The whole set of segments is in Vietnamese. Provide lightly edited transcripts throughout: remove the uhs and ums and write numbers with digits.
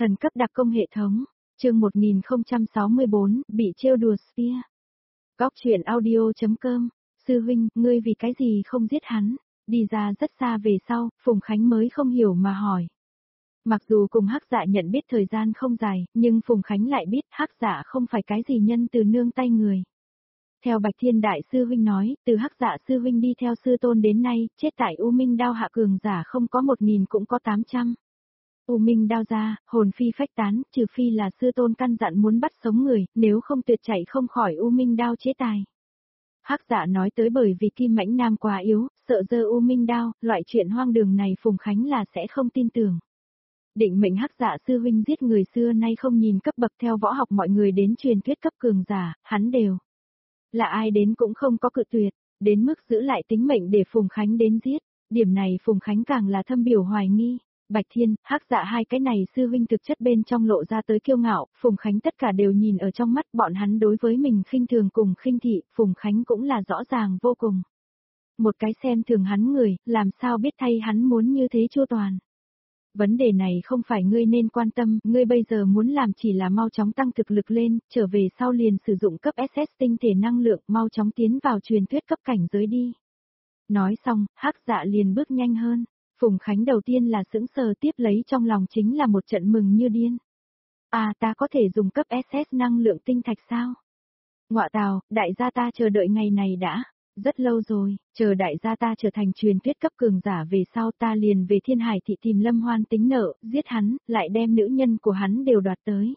Thần cấp đặc công hệ thống, chương 1064, bị trêu đùa Spear. Góc truyện audio.com, sư huynh, ngươi vì cái gì không giết hắn? Đi ra rất xa về sau, Phùng Khánh mới không hiểu mà hỏi. Mặc dù cùng Hắc Dạ nhận biết thời gian không dài, nhưng Phùng Khánh lại biết Hắc Dạ không phải cái gì nhân từ nương tay người. Theo Bạch Thiên Đại sư huynh nói, từ Hắc Dạ sư huynh đi theo sư tôn đến nay, chết tại U Minh Đao hạ cường giả không có 1000 cũng có 800. U Minh Đao ra, hồn phi phách tán, trừ phi là sư tôn căn dặn muốn bắt sống người, nếu không tuyệt chạy không khỏi U Minh Đao chế tài. Hắc Dạ nói tới bởi vì Kim Mãnh Nam quá yếu, sợ giơ U Minh Đao, loại chuyện hoang đường này Phùng Khánh là sẽ không tin tưởng. Định mệnh Hắc Dạ sư huynh giết người xưa nay không nhìn cấp bậc theo võ học mọi người đến truyền thuyết cấp cường giả, hắn đều. Là ai đến cũng không có cự tuyệt, đến mức giữ lại tính mệnh để Phùng Khánh đến giết, điểm này Phùng Khánh càng là thâm biểu hoài nghi. Bạch Thiên, Hắc Dạ hai cái này sư huynh thực chất bên trong lộ ra tới kiêu ngạo, Phùng Khánh tất cả đều nhìn ở trong mắt bọn hắn đối với mình khinh thường cùng khinh thị, Phùng Khánh cũng là rõ ràng vô cùng. Một cái xem thường hắn người, làm sao biết thay hắn muốn như thế chu toàn. Vấn đề này không phải ngươi nên quan tâm, ngươi bây giờ muốn làm chỉ là mau chóng tăng thực lực lên, trở về sau liền sử dụng cấp SS tinh thể năng lượng, mau chóng tiến vào truyền thuyết cấp cảnh giới đi. Nói xong, Hắc Dạ liền bước nhanh hơn. Phùng Khánh đầu tiên là sững sờ, tiếp lấy trong lòng chính là một trận mừng như điên. À, ta có thể dùng cấp SS năng lượng tinh thạch sao? Ngọa tào, đại gia ta chờ đợi ngày này đã. Rất lâu rồi, chờ đại gia ta trở thành truyền thuyết cấp cường giả về sau ta liền về Thiên Hải thị tìm Lâm Hoan tính nợ, giết hắn, lại đem nữ nhân của hắn đều đoạt tới.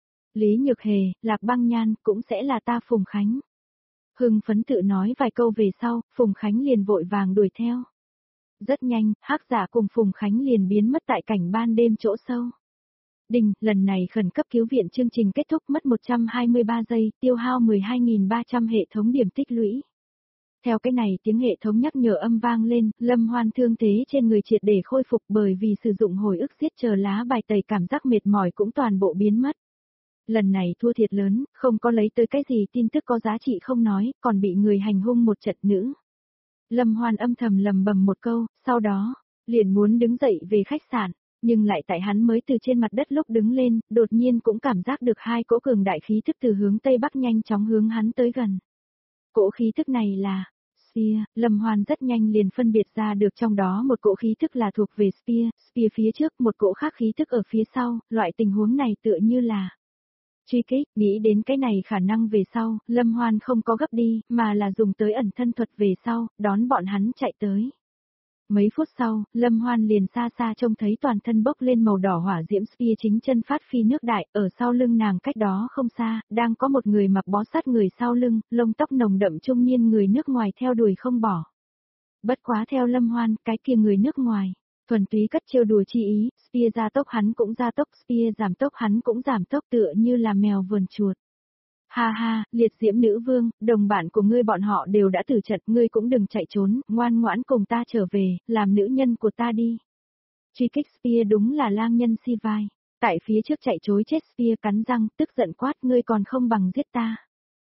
Lý Nhược Hề, Lạc Băng Nhan, cũng sẽ là ta Phùng Khánh. Hưng phấn tự nói vài câu về sau, Phùng Khánh liền vội vàng đuổi theo. Rất nhanh, Hắc Dạ cùng Phùng Khánh liền biến mất tại cảnh ban đêm chỗ sâu. Đình, lần này khẩn cấp cứu viện chương trình kết thúc mất 123 giây, tiêu hao 12.300 hệ thống điểm tích lũy. Theo cái này tiếng hệ thống nhắc nhở âm vang lên, Lâm Hoan thương thế trên người triệt để khôi phục bởi vì sử dụng hồi ức giết chờ lá bài tẩy cảm giác mệt mỏi cũng toàn bộ biến mất. Lần này thua thiệt lớn, không có lấy tới cái gì tin tức có giá trị không nói, còn bị người hành hung một trận nữ. Lâm Hoan âm thầm lầm bầm một câu, sau đó, liền muốn đứng dậy về khách sạn, nhưng lại tại hắn mới từ trên mặt đất lúc đứng lên, đột nhiên cũng cảm giác được hai cỗ cường đại khí thức từ hướng Tây Bắc nhanh chóng hướng hắn tới gần. Cỗ khí thức này là Spear, Lâm Hoan rất nhanh liền phân biệt ra được trong đó một cỗ khí thức là thuộc về Spear phía trước, một cỗ khác khí thức ở phía sau, loại tình huống này tựa như là truy kích, nghĩ đến cái này khả năng về sau, Lâm Hoan không có gấp đi, mà là dùng tới ẩn thân thuật về sau, đón bọn hắn chạy tới. Mấy phút sau, Lâm Hoan liền xa xa trông thấy toàn thân bốc lên màu đỏ hỏa diễm Spear chính chân phát phi nước đại, ở sau lưng nàng cách đó không xa, đang có một người mặc bó sát người sau lưng, lông tóc nồng đậm trung niên người nước ngoài theo đuổi không bỏ. Bất quá theo Lâm Hoan, cái kia người nước ngoài, thuần túy cất trêu đùa chi ý, Spear gia tốc hắn cũng gia tốc, Spear giảm tốc hắn cũng giảm tốc tựa như là mèo vườn chuột. Ha ha, liệt diễm nữ vương, đồng bạn của ngươi bọn họ đều đã tử trận, ngươi cũng đừng chạy trốn, ngoan ngoãn cùng ta trở về, làm nữ nhân của ta đi. Truy kích Spear đúng là lang nhân si vai, tại phía trước chạy chối chết Spear cắn răng, tức giận quát ngươi còn không bằng giết ta.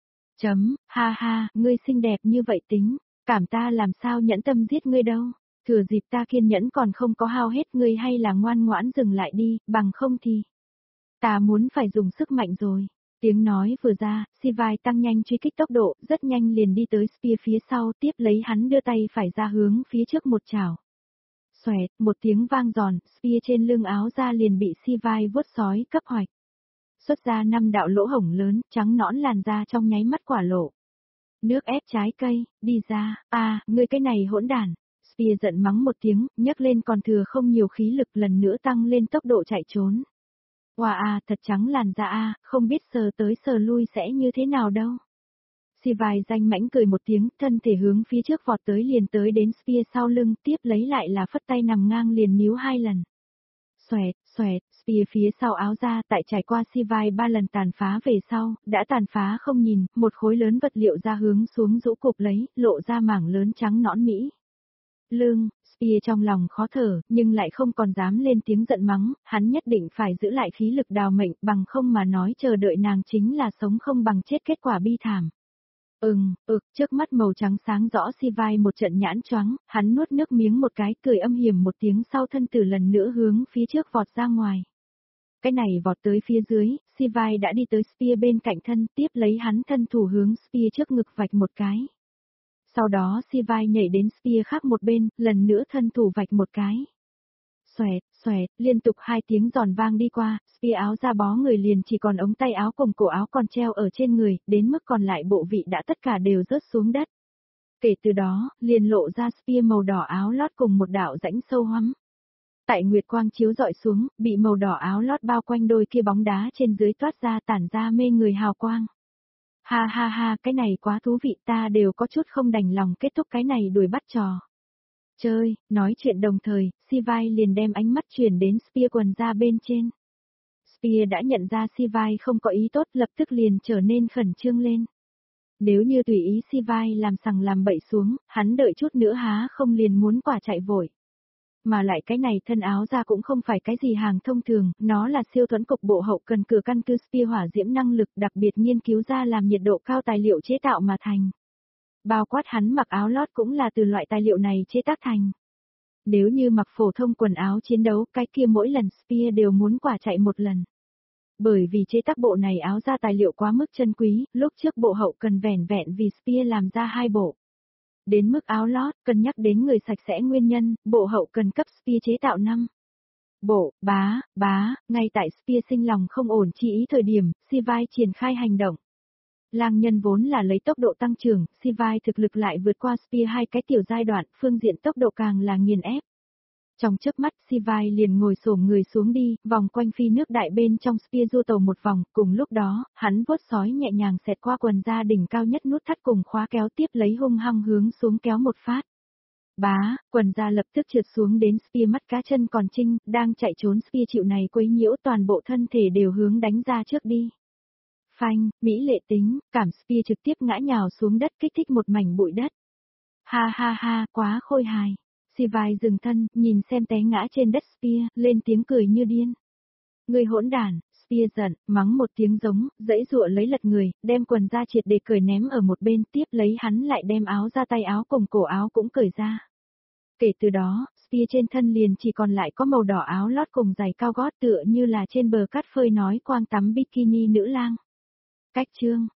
Ha ha, ngươi xinh đẹp như vậy tính, cảm ta làm sao nhẫn tâm giết ngươi đâu, thừa dịp ta kiên nhẫn còn không có hao hết ngươi hay là ngoan ngoãn dừng lại đi, bằng không thì. Ta muốn phải dùng sức mạnh rồi. Tiếng nói vừa ra, Sivai tăng nhanh truy kích tốc độ, rất nhanh liền đi tới Spear phía sau, tiếp lấy hắn đưa tay phải ra hướng phía trước một chảo. Xoẹt, một tiếng vang giòn, Spear trên lưng áo ra liền bị Sivai vuốt sói cấp hoạch. Xuất ra 5 đạo lỗ hổng lớn, trắng nõn làn da trong nháy mắt quả lộ. Nước ép trái cây, đi ra, ngươi cái này hỗn đản. Spear giận mắng một tiếng, nhấc lên còn thừa không nhiều khí lực lần nữa tăng lên tốc độ chạy trốn. Wow thật trắng làn da không biết sờ tới sờ lui sẽ như thế nào đâu. Sivai danh mãnh cười một tiếng, thân thể hướng phía trước vọt tới liền tới đến Spear sau lưng, tiếp lấy lại là phất tay nằm ngang liền níu 2 lần. Xoẹt, Spear phía sau áo ra tại trải qua Sivai 3 lần tàn phá về sau, đã tàn phá không nhìn, một khối lớn vật liệu ra hướng xuống rũ cục lấy, lộ ra mảng lớn trắng nõn mỹ. Lương, Spear trong lòng khó thở, nhưng lại không còn dám lên tiếng giận mắng, hắn nhất định phải giữ lại khí lực đào mệnh, bằng không mà nói chờ đợi nàng chính là sống không bằng chết kết quả bi thảm. Trước mắt màu trắng sáng rõ Sivai một trận nhãn choáng, hắn nuốt nước miếng một cái, cười âm hiểm một tiếng sau thân tử lần nữa hướng phía trước vọt ra ngoài. Cái này vọt tới phía dưới, Sivai đã đi tới Spear bên cạnh thân, tiếp lấy hắn thân thủ hướng Spear trước ngực vạch một cái. Sau đó Sivai nhảy đến Spear khác một bên, lần nữa thân thủ vạch một cái. Xoẹt, xoẹt, liên tục 2 tiếng giòn vang đi qua, Spear áo da bó người liền chỉ còn ống tay áo cùng cổ áo còn treo ở trên người, đến mức còn lại bộ vị đã tất cả đều rớt xuống đất. Kể từ đó, liền lộ ra Spear màu đỏ áo lót cùng một đạo rãnh sâu hoắm. Tại nguyệt quang chiếu dọi xuống, bị màu đỏ áo lót bao quanh đôi kia bóng đá trên dưới toát ra tản ra mê người hào quang. Ha ha ha, cái này quá thú vị, ta đều có chút không đành lòng kết thúc cái này đuổi bắt trò. Chơi, nói chuyện đồng thời, Sivai liền đem ánh mắt chuyển đến Spear quần da bên trên. Spear đã nhận ra Sivai không có ý tốt, lập tức liền trở nên khẩn trương lên. Nếu như tùy ý Sivai làm sằng làm bậy xuống, hắn đợi chút nữa há không liền muốn quả chạy vội. Mà lại cái này thân áo da cũng không phải cái gì hàng thông thường, nó là siêu thuẫn cục bộ hậu cần cửa căn cứ Spear hỏa diễm năng lực đặc biệt nghiên cứu ra làm nhiệt độ cao tài liệu chế tạo mà thành. Bao quát hắn mặc áo lót cũng là từ loại tài liệu này chế tác thành. Nếu như mặc phổ thông quần áo chiến đấu, cái kia mỗi lần Spear đều muốn quả chạy một lần. Bởi vì chế tác bộ này áo da tài liệu quá mức chân quý, lúc trước bộ hậu cần vẻn vẹn vì Spear làm ra 2 bộ. Đến mức áo lót, cân nhắc đến người sạch sẽ nguyên nhân, bộ hậu cần cấp Spear chế tạo 5 bộ. Ngay tại Spear sinh lòng không ổn chi ý thời điểm, Sivai triển khai hành động. Lang nhân vốn là lấy tốc độ tăng trưởng, Sivai thực lực lại vượt qua Spear 2 cái tiểu giai đoạn, phương diện tốc độ càng là nghiền ép. Trong chớp mắt Sivai liền ngồi xổm người xuống đi, vòng quanh phi nước đại bên trong Spear du tàu một vòng, cùng lúc đó, hắn vuốt sói nhẹ nhàng xẹt qua quần da đỉnh cao nhất nút thắt cùng khóa kéo tiếp lấy hung hăng hướng xuống kéo một phát. Quần da lập tức trượt xuống đến Spear mắt cá chân còn trinh, đang chạy trốn Spear chịu này quấy nhiễu toàn bộ thân thể đều hướng đánh ra trước đi. Phanh, mỹ lệ tính, cảm Spear trực tiếp ngã nhào xuống đất kích thích một mảnh bụi đất. Ha ha ha, quá khôi hài. Sivai dừng thân, nhìn xem té ngã trên đất Spear, lên tiếng cười như điên. Người hỗn đản, Spear giận, mắng một tiếng giống, dãy dụa lấy lật người, đem quần da triệt để cởi ném ở một bên, tiếp lấy hắn lại đem áo da tay áo cùng cổ áo cũng cởi ra. Kể từ đó, Spear trên thân liền chỉ còn lại có màu đỏ áo lót cùng giày cao gót tựa như là trên bờ cát phơi nói quang tắm bikini nữ lang. Cách chương